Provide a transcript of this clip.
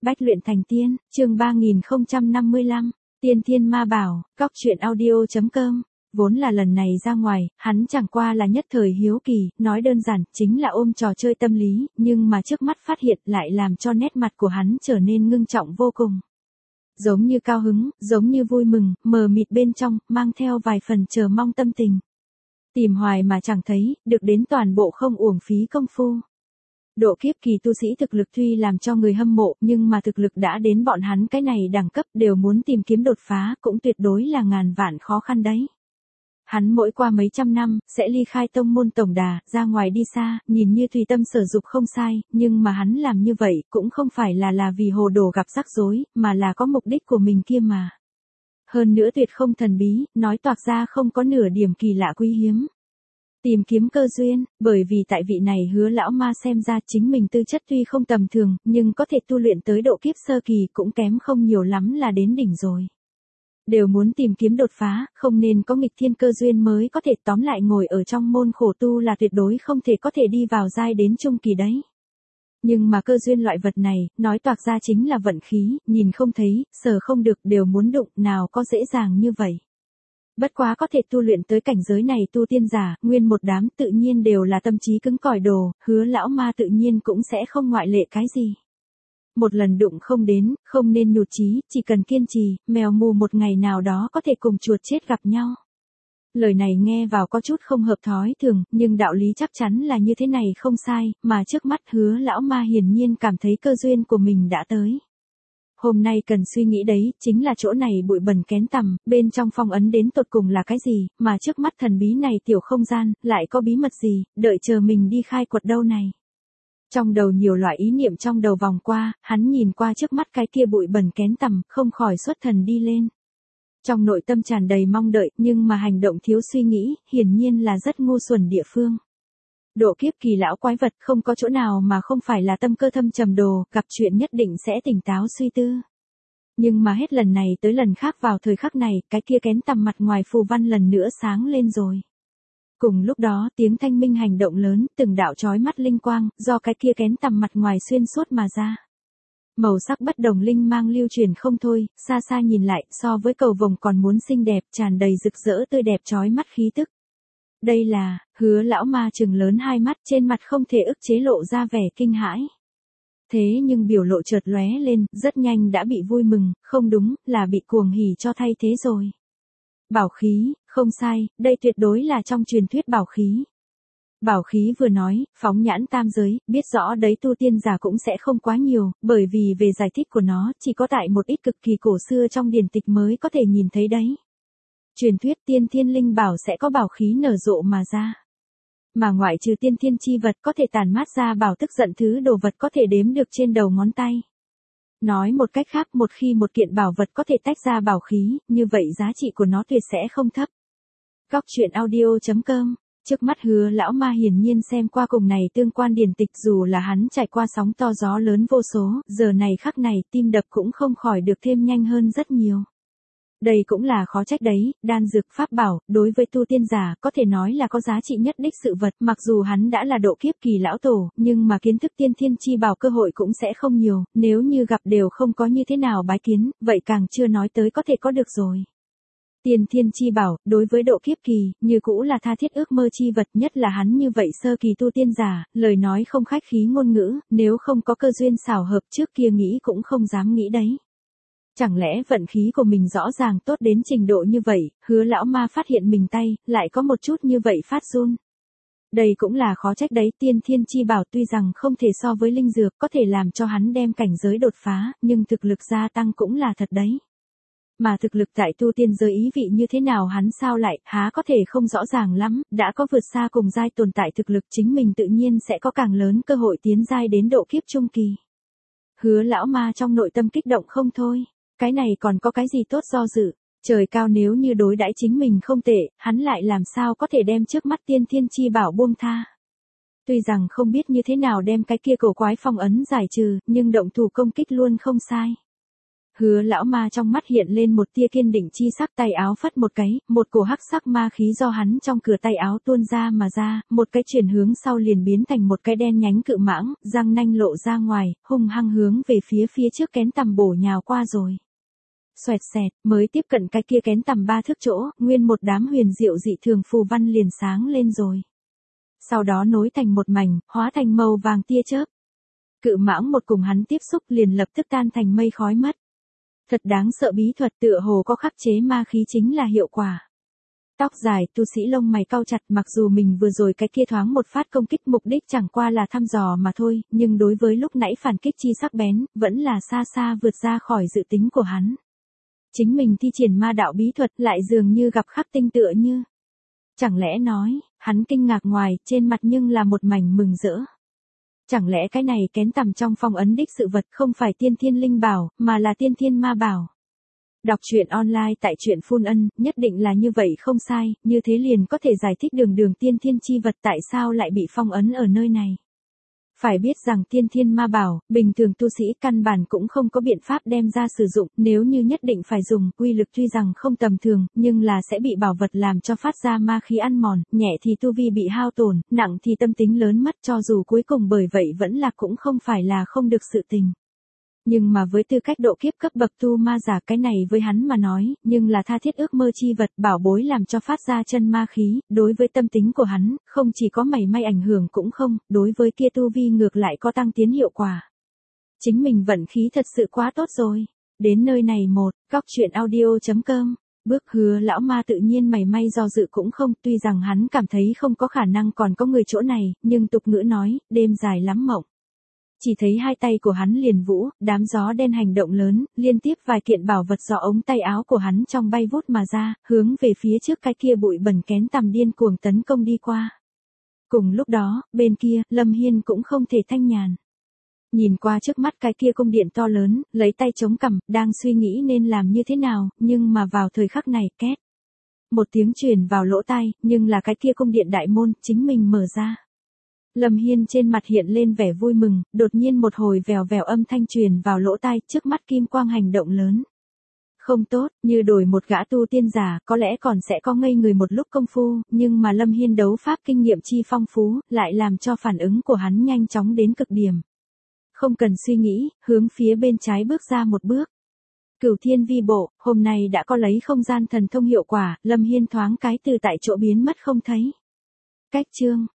Bách luyện thành tiên, chương 3055, tiên thiên ma bảo, cóc truyện audio.com. Vốn là lần này ra ngoài, hắn chẳng qua là nhất thời hiếu kỳ, nói đơn giản, chính là ôm trò chơi tâm lý, nhưng mà trước mắt phát hiện lại làm cho nét mặt của hắn trở nên ngưng trọng vô cùng. Giống như cao hứng, giống như vui mừng, mờ mịt bên trong, mang theo vài phần chờ mong tâm tình. Tìm hoài mà chẳng thấy, được đến toàn bộ không uổng phí công phu. Độ kiếp kỳ tu sĩ thực lực tuy làm cho người hâm mộ, nhưng mà thực lực đã đến bọn hắn cái này đẳng cấp đều muốn tìm kiếm đột phá, cũng tuyệt đối là ngàn vạn khó khăn đấy. Hắn mỗi qua mấy trăm năm, sẽ ly khai tông môn tổng đà, ra ngoài đi xa, nhìn như tùy tâm sở dục không sai, nhưng mà hắn làm như vậy, cũng không phải là vì hồ đồ gặp rắc rối, mà là có mục đích của mình kia mà. Hơn nữa tuyệt không thần bí, nói toạc ra không có nửa điểm kỳ lạ quý hiếm. Tìm kiếm cơ duyên, bởi vì tại vị này Hứa lão ma xem ra chính mình tư chất tuy không tầm thường, nhưng có thể tu luyện tới độ kiếp sơ kỳ cũng kém không nhiều lắm là đến đỉnh rồi. Đều muốn tìm kiếm đột phá, không nên có nghịch thiên cơ duyên mới có thể, tóm lại ngồi ở trong môn khổ tu là tuyệt đối không thể có thể đi vào giai đến trung kỳ đấy. Nhưng mà cơ duyên loại vật này, nói toạc ra chính là vận khí, nhìn không thấy, sờ không được đều muốn đụng, nào có dễ dàng như vậy. Bất quá có thể tu luyện tới cảnh giới này tu tiên giả, nguyên một đám tự nhiên đều là tâm trí cứng cỏi đồ, Hứa lão ma tự nhiên cũng sẽ không ngoại lệ cái gì. Một lần đụng không đến, không nên nhụt chí, chỉ cần kiên trì, mèo mù một ngày nào đó có thể cùng chuột chết gặp nhau. Lời này nghe vào có chút không hợp thói thường, nhưng đạo lý chắc chắn là như thế này không sai, mà trước mắt Hứa lão ma hiển nhiên cảm thấy cơ duyên của mình đã tới. Hôm nay cần suy nghĩ đấy, chính là chỗ này bụi bẩn kén tằm, bên trong phong ấn đến tột cùng là cái gì, mà trước mắt thần bí này tiểu không gian, lại có bí mật gì, đợi chờ mình đi khai quật đâu này. Trong đầu nhiều loại ý niệm trong đầu vòng qua, hắn nhìn qua trước mắt cái kia bụi bẩn kén tằm, không khỏi xuất thần đi lên. Trong nội tâm tràn đầy mong đợi, nhưng mà hành động thiếu suy nghĩ, hiển nhiên là rất ngu xuẩn địa phương. Độ kiếp kỳ lão quái vật không có chỗ nào mà không phải là tâm cơ thâm trầm đồ, gặp chuyện nhất định sẽ tỉnh táo suy tư. Nhưng mà hết lần này tới lần khác vào thời khắc này, cái kia kén tằm mặt ngoài phù văn lần nữa sáng lên rồi. Cùng lúc đó, tiếng thanh minh hành động lớn, từng đạo chói mắt linh quang, do cái kia kén tằm mặt ngoài xuyên suốt mà ra. Màu sắc bất đồng linh mang lưu truyền không thôi, xa xa nhìn lại, so với cầu vồng còn muốn xinh đẹp, tràn đầy rực rỡ tươi đẹp chói mắt khí tức. Đây là, Hứa lão ma trừng lớn hai mắt, trên mặt không thể ức chế lộ ra vẻ kinh hãi. Thế nhưng biểu lộ chợt lóe lên, rất nhanh đã bị vui mừng, không đúng, là bị cuồng hỉ cho thay thế rồi. Bảo khí, không sai, đây tuyệt đối là trong truyền thuyết bảo khí. Bảo khí vừa nói, phóng nhãn tam giới, biết rõ đấy tu tiên giả cũng sẽ không quá nhiều, bởi vì về giải thích của nó, chỉ có tại một ít cực kỳ cổ xưa trong điển tịch mới có thể nhìn thấy đấy. Truyền thuyết tiên thiên linh bảo sẽ có bảo khí nở rộ mà ra. Mà ngoại trừ tiên thiên chi vật có thể tản mát ra bảo tức giận thứ đồ vật có thể đếm được trên đầu ngón tay. Nói một cách khác, một khi một kiện bảo vật có thể tách ra bảo khí, như vậy giá trị của nó tuyệt sẽ không thấp. Cóc truyện audio.com. Trước mắt Hứa lão ma hiển nhiên xem qua cùng này tương quan điển tịch, dù là hắn trải qua sóng to gió lớn vô số, giờ này khắc này tim đập cũng không khỏi được thêm nhanh hơn rất nhiều. Đây cũng là khó trách đấy, đan dược pháp bảo, đối với tu tiên giả, có thể nói là có giá trị nhất đích sự vật, mặc dù hắn đã là độ kiếp kỳ lão tổ, nhưng mà kiến thức tiên thiên chi bảo cơ hội cũng sẽ không nhiều, nếu như gặp đều không có như thế nào bái kiến, vậy càng chưa nói tới có thể có được rồi. Tiên thiên chi bảo, đối với độ kiếp kỳ, như cũ là tha thiết ước mơ chi vật, nhất là hắn như vậy sơ kỳ tu tiên giả, lời nói không khách khí ngôn ngữ, nếu không có cơ duyên xảo hợp trước kia nghĩ cũng không dám nghĩ đấy. Chẳng lẽ vận khí của mình rõ ràng tốt đến trình độ như vậy, Hứa lão ma phát hiện mình tay, lại có một chút như vậy phát run. Đây cũng là khó trách đấy, tiên thiên chi bảo tuy rằng không thể so với linh dược, có thể làm cho hắn đem cảnh giới đột phá, nhưng thực lực gia tăng cũng là thật đấy. Mà thực lực tại tu tiên giới ý vị như thế nào hắn sao lại, há có thể không rõ ràng lắm, đã có vượt xa cùng giai tồn tại thực lực chính mình tự nhiên sẽ có càng lớn cơ hội tiến giai đến độ kiếp trung kỳ. Hứa lão ma trong nội tâm kích động không thôi. Cái này còn có cái gì tốt do dự, trời cao nếu như đối đãi chính mình không tệ, hắn lại làm sao có thể đem trước mắt tiên thiên chi bảo buông tha. Tuy rằng không biết như thế nào đem cái kia cổ quái phong ấn giải trừ, nhưng động thủ công kích luôn không sai. Hứa lão ma trong mắt hiện lên một tia kiên định chi sắc, tay áo phất một cái, một cổ hắc sắc ma khí do hắn trong cửa tay áo tuôn ra mà ra, một cái chuyển hướng sau liền biến thành một cái đen nhánh cự mãng, răng nanh lộ ra ngoài, hung hăng hướng về phía trước kén tằm bổ nhào qua rồi. Xoẹt xẹt, mới tiếp cận cái kia kén tằm 3 thước chỗ, nguyên một đám huyền diệu dị thường phù văn liền sáng lên rồi. Sau đó nối thành một mảnh, hóa thành màu vàng tia chớp. Cự mãng một cùng hắn tiếp xúc liền lập tức tan thành mây khói mất. Thật đáng sợ bí thuật, tựa hồ có khắc chế ma khí chính là hiệu quả. Tóc dài tu sĩ lông mày cau chặt, mặc dù mình vừa rồi cái kia thoáng một phát công kích mục đích chẳng qua là thăm dò mà thôi, nhưng đối với lúc nãy phản kích chi sắc bén, vẫn là xa xa vượt ra khỏi dự tính của hắn. Chính mình thi triển ma đạo bí thuật lại dường như gặp khắc tinh tựa như. Chẳng lẽ nói, hắn kinh ngạc ngoài, trên mặt nhưng là một mảnh mừng rỡ. Chẳng lẽ cái này kén tằm trong phong ấn đích sự vật không phải tiên thiên linh bảo, mà là tiên thiên ma bảo. Đọc truyện online tại truyện Phun Ân, nhất định là như vậy không sai, như thế liền có thể giải thích đường tiên thiên chi vật tại sao lại bị phong ấn ở nơi này. Phải biết rằng tiên thiên ma bảo, bình thường tu sĩ căn bản cũng không có biện pháp đem ra sử dụng, nếu như nhất định phải dùng, uy lực tuy rằng không tầm thường, nhưng là sẽ bị bảo vật làm cho phát ra ma khí ăn mòn, nhẹ thì tu vi bị hao tổn, nặng thì tâm tính lớn mất, cho dù cuối cùng bởi vậy vẫn là cũng không phải là không được sự tình. Nhưng mà với tư cách độ kiếp cấp bậc tu ma giả, cái này với hắn mà nói, nhưng là tha thiết ước mơ chi vật, bảo bối làm cho phát ra chân ma khí, đối với tâm tính của hắn, không chỉ có mảy may ảnh hưởng cũng không, đối với kia tu vi ngược lại có tăng tiến hiệu quả. Chính mình vận khí thật sự quá tốt rồi. Đến nơi này góc truyện audio.com. Bước Hứa lão ma tự nhiên mảy may do dự cũng không, tuy rằng hắn cảm thấy không có khả năng còn có người chỗ này, nhưng tục ngữ nói, đêm dài lắm mộng. Chỉ thấy hai tay của hắn liền vũ, đám gió đen hành động lớn, liên tiếp vài kiện bảo vật do ống tay áo của hắn trong bay vút mà ra, hướng về phía trước cái kia bụi bẩn kén tằm điên cuồng tấn công đi qua. Cùng lúc đó, bên kia, Lâm Hiên cũng không thể thanh nhàn. Nhìn qua trước mắt cái kia cung điện to lớn, lấy tay chống cằm, đang suy nghĩ nên làm như thế nào, nhưng mà vào thời khắc này, két. Một tiếng truyền vào lỗ tai, nhưng là cái kia cung điện đại môn, chính mình mở ra. Lâm Hiên trên mặt hiện lên vẻ vui mừng, đột nhiên một hồi vèo vèo âm thanh truyền vào lỗ tai, trước mắt kim quang hành động lớn. Không tốt, như đổi một gã tu tiên giả, có lẽ còn sẽ có ngây người một lúc công phu, nhưng mà Lâm Hiên đấu pháp kinh nghiệm chi phong phú, lại làm cho phản ứng của hắn nhanh chóng đến cực điểm. Không cần suy nghĩ, hướng phía bên trái bước ra một bước. Cửu Thiên Vi Bộ, hôm nay đã có lấy không gian thần thông hiệu quả, Lâm Hiên thoáng cái từ tại chỗ biến mất không thấy. Cách chương